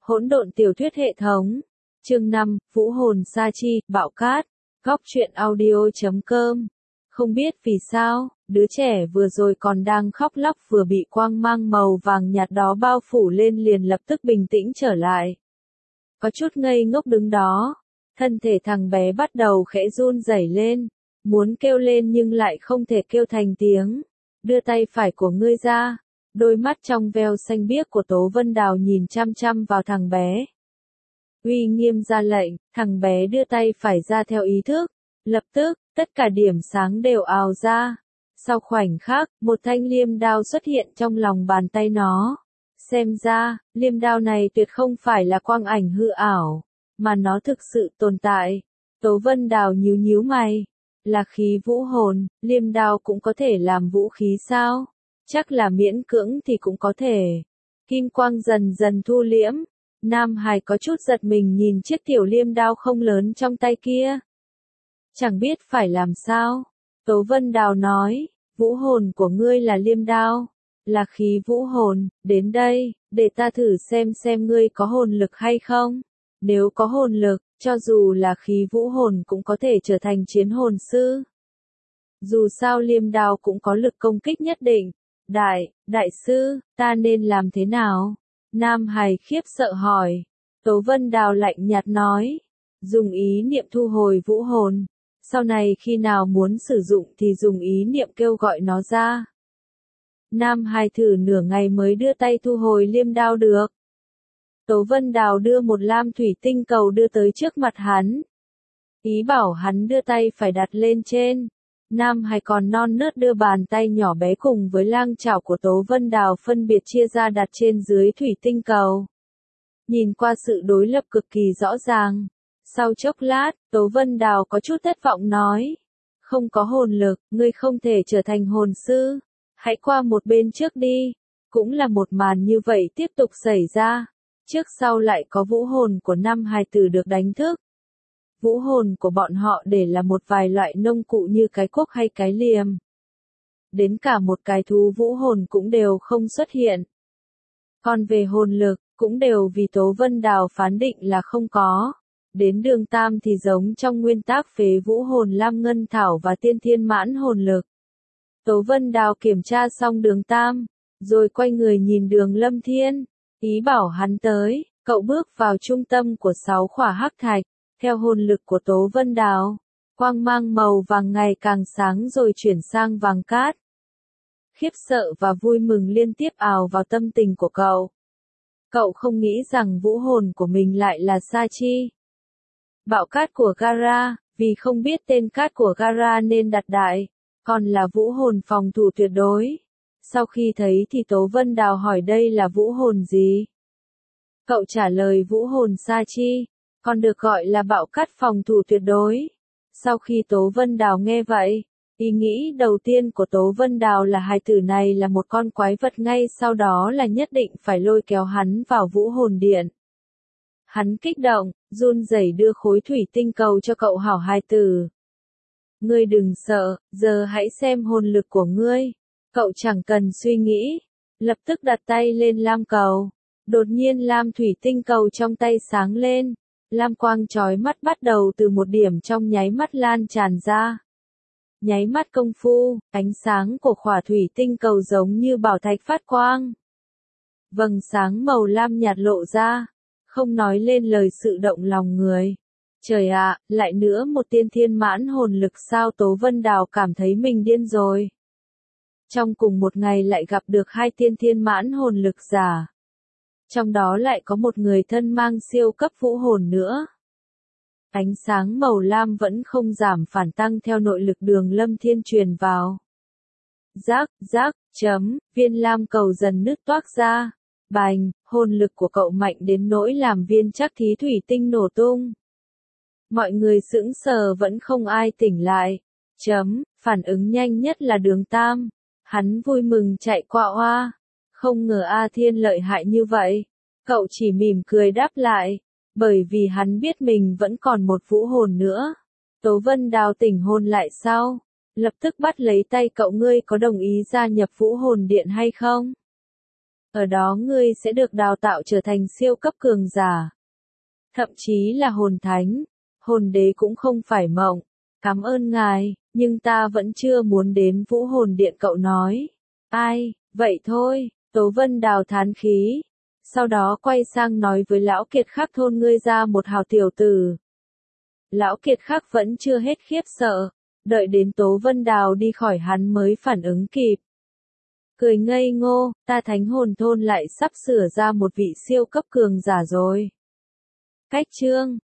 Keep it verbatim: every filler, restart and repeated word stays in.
Hỗn độn tiểu thuyết hệ thống. Chương năm, Vũ hồn sa chi, bạo cát. Góc truyện audio chấm com. Không biết vì sao, đứa trẻ vừa rồi còn đang khóc lóc vừa bị quang mang màu vàng nhạt đó bao phủ lên liền lập tức bình tĩnh trở lại. Có chút ngây ngốc đứng đó. Thân thể thằng bé bắt đầu khẽ run rẩy lên. Muốn kêu lên nhưng lại không thể kêu thành tiếng. Đưa tay phải của ngươi ra. Đôi mắt trong veo xanh biếc của Tố Vân Đào nhìn chăm chăm vào thằng bé. Uy nghiêm ra lệnh, thằng bé đưa tay phải ra theo ý thức. Lập tức, tất cả điểm sáng đều ào ra. Sau khoảnh khắc, một thanh liêm đao xuất hiện trong lòng bàn tay nó. Xem ra, liêm đao này tuyệt không phải là quang ảnh hư ảo, mà nó thực sự tồn tại. Tố Vân Đào nhíu nhíu mày. Là khí vũ hồn, liêm đao cũng có thể làm vũ khí sao? Chắc là miễn cưỡng thì cũng có thể. Kim quang dần dần thu liễm. Nam Hải có chút giật mình nhìn chiếc tiểu liêm đao không lớn trong tay kia. Chẳng biết phải làm sao. Tố Vân Đào nói, vũ hồn của ngươi là liêm đao. Là khí vũ hồn, đến đây, để ta thử xem xem ngươi có hồn lực hay không. Nếu có hồn lực, cho dù là khí vũ hồn cũng có thể trở thành chiến hồn sư. Dù sao liêm đao cũng có lực công kích nhất định. Đại, đại sư, ta nên làm thế nào? Nam Hải khiếp sợ hỏi. Tố Vân Đào lạnh nhạt nói. Dùng ý niệm thu hồi vũ hồn. Sau này khi nào muốn sử dụng thì dùng ý niệm kêu gọi nó ra. Nam Hải thử nửa ngày mới đưa tay thu hồi liêm đao được. Tố Vân Đào đưa một lam thủy tinh cầu đưa tới trước mặt hắn. Ý bảo hắn đưa tay phải đặt lên trên. Nam Hải còn non nớt đưa bàn tay nhỏ bé cùng với lang chảo của Tố Vân Đào phân biệt chia ra đặt trên dưới thủy tinh cầu. Nhìn qua sự đối lập cực kỳ rõ ràng. Sau chốc lát, Tố Vân Đào có chút thất vọng nói. Không có hồn lực, ngươi không thể trở thành hồn sư. Hãy qua một bên trước đi. Cũng là một màn như vậy tiếp tục xảy ra. Trước sau lại có vũ hồn của năm hài tử được đánh thức. Vũ hồn của bọn họ để là một vài loại nông cụ như cái cuốc hay cái liềm. Đến cả một cái thú vũ hồn cũng đều không xuất hiện. Còn về hồn lực, cũng đều vì Tố Vân Đào phán định là không có. Đến đường tam thì giống trong nguyên tác phế vũ hồn lam ngân thảo và tiên thiên mãn hồn lực. Tố Vân Đào kiểm tra xong đường tam, rồi quay người nhìn đường Lâm Thiên, ý bảo hắn tới, cậu bước vào trung tâm của sáu khỏa hắc thạch. Theo hồn lực của Tố Vân Đào, quang mang màu vàng ngày càng sáng rồi chuyển sang vàng cát. Khiếp sợ và vui mừng liên tiếp ào vào tâm tình của cậu. Cậu không nghĩ rằng vũ hồn của mình lại là sa chi. Bạo cát của Gara, vì không biết tên cát của Gara nên đặt đại, còn là vũ hồn phòng thủ tuyệt đối. Sau khi thấy thì Tố Vân Đào hỏi đây là vũ hồn gì? Cậu trả lời vũ hồn sa chi. Còn được gọi là bạo cát phòng thủ tuyệt đối. Sau khi Tố Vân Đào nghe vậy, ý nghĩ đầu tiên của Tố Vân Đào là hài tử này là một con quái vật, ngay sau đó là nhất định phải lôi kéo hắn vào vũ hồn điện. Hắn kích động, run rẩy đưa khối thủy tinh cầu cho cậu hảo hài tử. Ngươi đừng sợ, giờ hãy xem hồn lực của ngươi. Cậu chẳng cần suy nghĩ, lập tức đặt tay lên lam cầu. Đột nhiên lam thủy tinh cầu trong tay sáng lên. Lam quang chói mắt bắt đầu từ một điểm trong nháy mắt lan tràn ra. Nháy mắt công phu, ánh sáng của khỏa thủy tinh cầu giống như bảo thạch phát quang. Vầng sáng màu lam nhạt lộ ra, không nói lên lời sự động lòng người. Trời ạ, lại nữa một tiên thiên mãn hồn lực sao? Tố Vân Đào cảm thấy mình điên rồi. Trong cùng một ngày lại gặp được hai tiên thiên mãn hồn lực giả. Trong đó lại có một người thân mang siêu cấp vũ hồn nữa. Ánh sáng màu lam vẫn không giảm phản tăng theo nội lực đường Lâm Thiên truyền vào. Rác, rác, chấm, viên lam cầu dần nứt toác ra. Bành, hồn lực của cậu mạnh đến nỗi làm viên trắc thí thủy tinh nổ tung. Mọi người sững sờ vẫn không ai tỉnh lại. Chấm, phản ứng nhanh nhất là đường Tam. Hắn vui mừng chạy qua oa. Không ngờ A Thiên lợi hại như vậy. Cậu chỉ mỉm cười đáp lại. Bởi vì hắn biết mình vẫn còn một vũ hồn nữa. Tố Vân Đào tỉnh hồn lại sau. Lập tức bắt lấy tay cậu, ngươi có đồng ý gia nhập vũ hồn điện hay không? Ở đó ngươi sẽ được đào tạo trở thành siêu cấp cường giả. Thậm chí là hồn thánh, hồn đế cũng không phải mộng. Cảm ơn ngài, nhưng ta vẫn chưa muốn đến Vũ Hồn Điện, cậu nói. Ai, vậy thôi, Tố Vân Đào thán khí. Sau đó quay sang nói với lão kiệt khắc, thôn ngươi ra một hào tiểu tử. Lão kiệt khắc vẫn chưa hết khiếp sợ, đợi đến Tố Vân Đào đi khỏi hắn mới phản ứng kịp. Cười ngây ngô, ta thánh hồn thôn lại sắp sửa ra một vị siêu cấp cường giả rồi. Cách chương